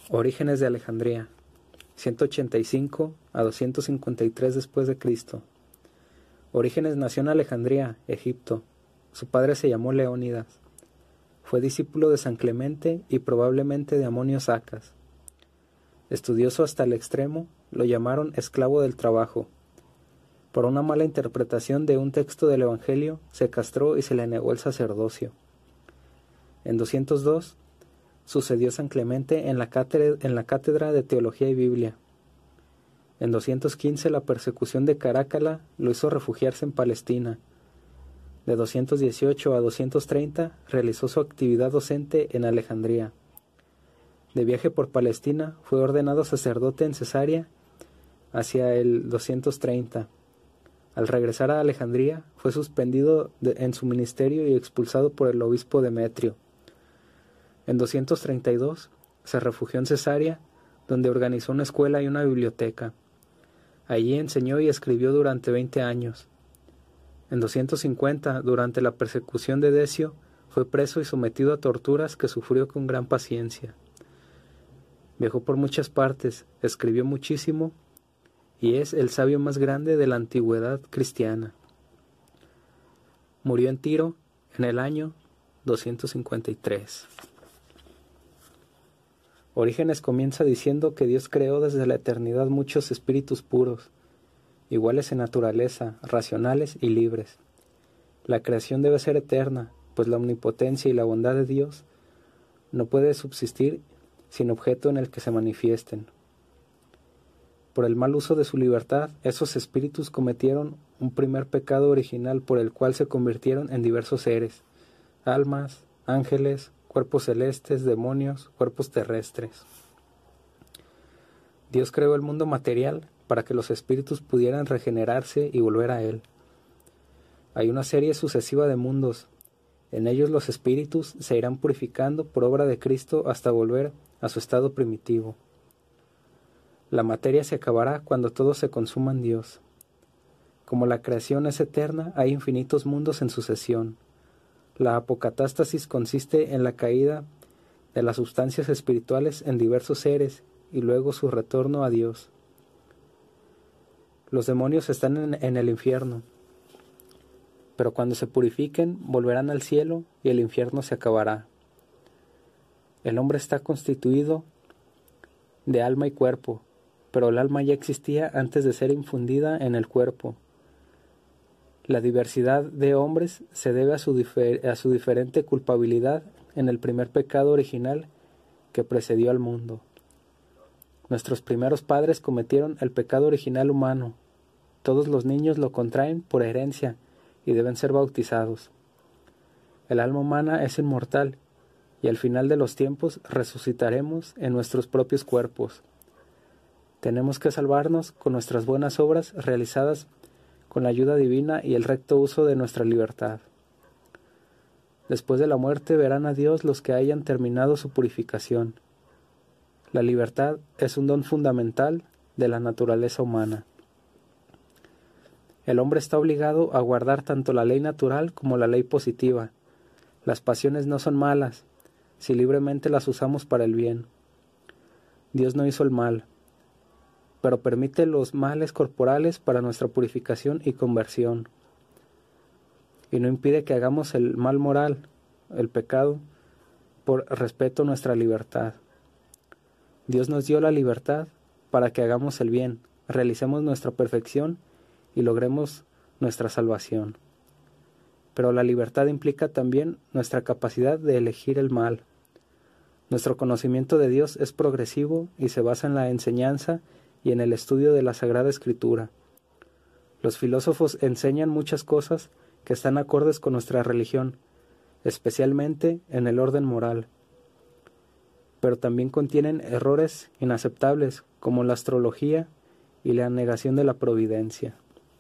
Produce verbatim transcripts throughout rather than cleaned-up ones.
Orígenes de Alejandría, ciento ochenta y cinco a doscientos cincuenta y tres después de Cristo. Orígenes nació en Alejandría, Egipto. Su padre se llamó Leónidas. Fue discípulo de San Clemente y probablemente de Amonio Sacas. Estudioso hasta el extremo, lo llamaron esclavo del trabajo. Por una mala interpretación de un texto del Evangelio, se castró y se le negó el sacerdocio. En doscientos dos, sucedió San Clemente en la cátedra, en la cátedra de Teología y Biblia. En doscientos quince, la persecución de Caracalla lo hizo refugiarse en Palestina. De doscientos dieciocho a doscientos treinta, realizó su actividad docente en Alejandría. De viaje por Palestina, fue ordenado sacerdote en Cesarea hacia el doscientos treinta. Al regresar a Alejandría, fue suspendido de, en su ministerio y expulsado por el obispo Demetrio. En doscientos treinta y dos, se refugió en Cesarea, donde organizó una escuela y una biblioteca. Allí enseñó y escribió durante veinte años. En doscientos cincuenta, durante la persecución de Decio, fue preso y sometido a torturas que sufrió con gran paciencia. Viajó por muchas partes, escribió muchísimo y es el sabio más grande de la antigüedad cristiana. Murió en Tiro en el año doscientos cincuenta y tres. Orígenes comienza diciendo que Dios creó desde la eternidad muchos espíritus puros, iguales en naturaleza, racionales y libres. La creación debe ser eterna, pues la omnipotencia y la bondad de Dios no puede subsistir sin objeto en el que se manifiesten. Por el mal uso de su libertad, esos espíritus cometieron un primer pecado original por el cual se convirtieron en diversos seres, almas, ángeles, cuerpos celestes, demonios, cuerpos terrestres. Dios creó el mundo material para que los espíritus pudieran regenerarse y volver a Él. Hay una serie sucesiva de mundos. En ellos los espíritus se irán purificando por obra de Cristo hasta volver a su estado primitivo. La materia se acabará cuando todo se consuma en Dios. Como la creación es eterna, hay infinitos mundos en sucesión. La apocatástasis consiste en la caída de las sustancias espirituales en diversos seres y luego su retorno a Dios. Los demonios están en, en el infierno, pero cuando se purifiquen volverán al cielo y el infierno se acabará. El hombre está constituido de alma y cuerpo, pero el alma ya existía antes de ser infundida en el cuerpo. La diversidad de hombres se debe a su, difer- a su diferente culpabilidad en el primer pecado original que precedió al mundo. Nuestros primeros padres cometieron el pecado original humano. Todos los niños lo contraen por herencia y deben ser bautizados. El alma humana es inmortal y al final de los tiempos resucitaremos en nuestros propios cuerpos. Tenemos que salvarnos con nuestras buenas obras realizadas con la ayuda divina y el recto uso de nuestra libertad. Después de la muerte verán a Dios los que hayan terminado su purificación. La libertad es un don fundamental de la naturaleza humana. El hombre está obligado a guardar tanto la ley natural como la ley positiva. Las pasiones no son malas, si libremente las usamos para el bien. Dios no hizo el mal, pero permite los males corporales para nuestra purificación y conversión. Y no impide que hagamos el mal moral, el pecado, por respeto a nuestra libertad. Dios nos dio la libertad para que hagamos el bien, realicemos nuestra perfección y logremos nuestra salvación. Pero la libertad implica también nuestra capacidad de elegir el mal. Nuestro conocimiento de Dios es progresivo y se basa en la enseñanza y en el estudio de la Sagrada Escritura. Los filósofos enseñan muchas cosas que están acordes con nuestra religión, especialmente en el orden moral. Pero también contienen errores inaceptables como la astrología y la negación de la providencia.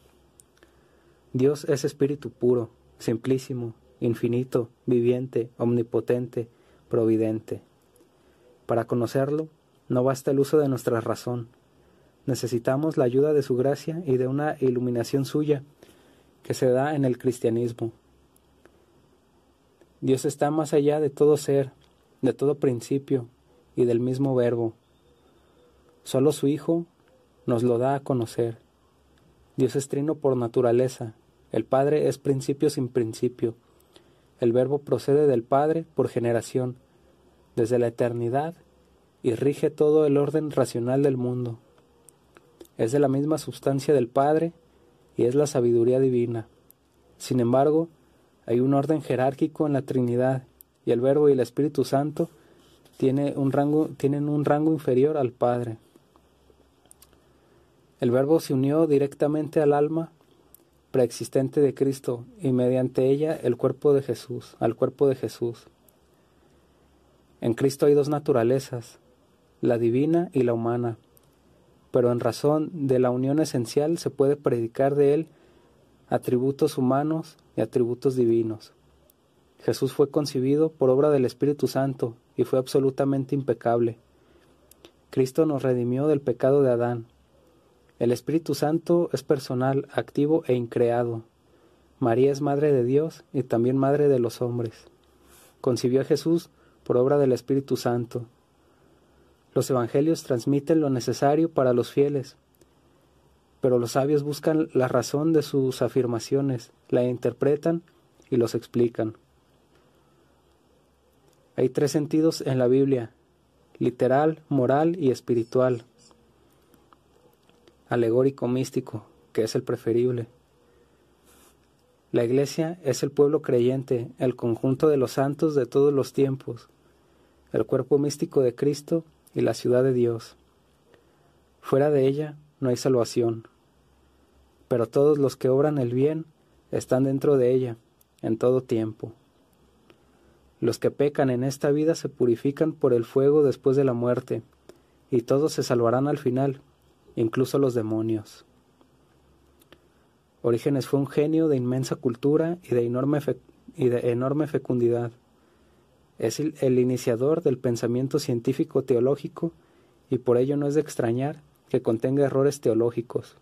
Dios es espíritu puro, simplísimo, infinito, viviente, omnipotente, providente. Para conocerlo, no basta el uso de nuestra razón. Necesitamos la ayuda de su gracia y de una iluminación suya que se da en el cristianismo. Dios está más allá de todo ser, de todo principio, y del mismo Verbo. Solo su Hijo nos lo da a conocer. Dios es trino por naturaleza. El Padre es principio sin principio. El Verbo procede del Padre por generación, desde la eternidad, y rige todo el orden racional del mundo. Es de la misma sustancia del Padre y es la sabiduría divina. Sin embargo, hay un orden jerárquico en la Trinidad, y el Verbo y el Espíritu Santo tiene un rango, tienen un rango inferior al Padre. El Verbo se unió directamente al alma preexistente de Cristo y mediante ella el cuerpo de Jesús, al cuerpo de Jesús. En Cristo hay dos naturalezas, la divina y la humana, pero en razón de la unión esencial se puede predicar de él atributos humanos y atributos divinos. Jesús fue concebido por obra del Espíritu Santo y fue absolutamente impecable. Cristo nos redimió del pecado de Adán. El Espíritu Santo es personal, activo e increado. María es madre de Dios y también madre de los hombres. Concibió a Jesús por obra del Espíritu Santo. Los evangelios transmiten lo necesario para los fieles, pero los sabios buscan la razón de sus afirmaciones, la interpretan y los explican. Hay tres sentidos en la Biblia: literal, moral y espiritual. Alegórico místico, que es el preferible. La Iglesia es el pueblo creyente, el conjunto de los santos de todos los tiempos, el cuerpo místico de Cristo y la ciudad de Dios. Fuera de ella no hay salvación, pero todos los que obran el bien están dentro de ella, en todo tiempo. Los que pecan en esta vida se purifican por el fuego después de la muerte, y todos se salvarán al final, incluso los demonios. Orígenes fue un genio de inmensa cultura y de enorme, fe y de enorme fecundidad. Es el, el iniciador del pensamiento científico-teológico y por ello no es de extrañar que contenga errores teológicos.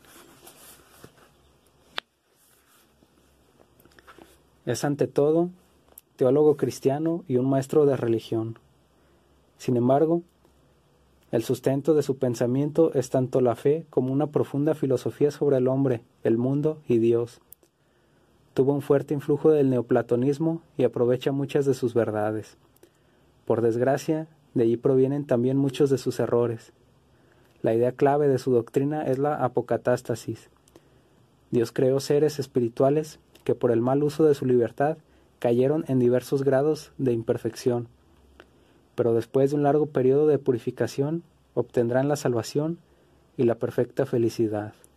Es ante todo teólogo cristiano y un maestro de religión. Sin embargo, el sustento de su pensamiento es tanto la fe como una profunda filosofía sobre el hombre, el mundo y Dios. Tuvo un fuerte influjo del neoplatonismo y aprovecha muchas de sus verdades. Por desgracia, de allí provienen también muchos de sus errores. La idea clave de su doctrina es la apocatástasis. Dios creó seres espirituales que por el mal uso de su libertad cayeron en diversos grados de imperfección, pero después de un largo periodo de purificación obtendrán la salvación y la perfecta felicidad.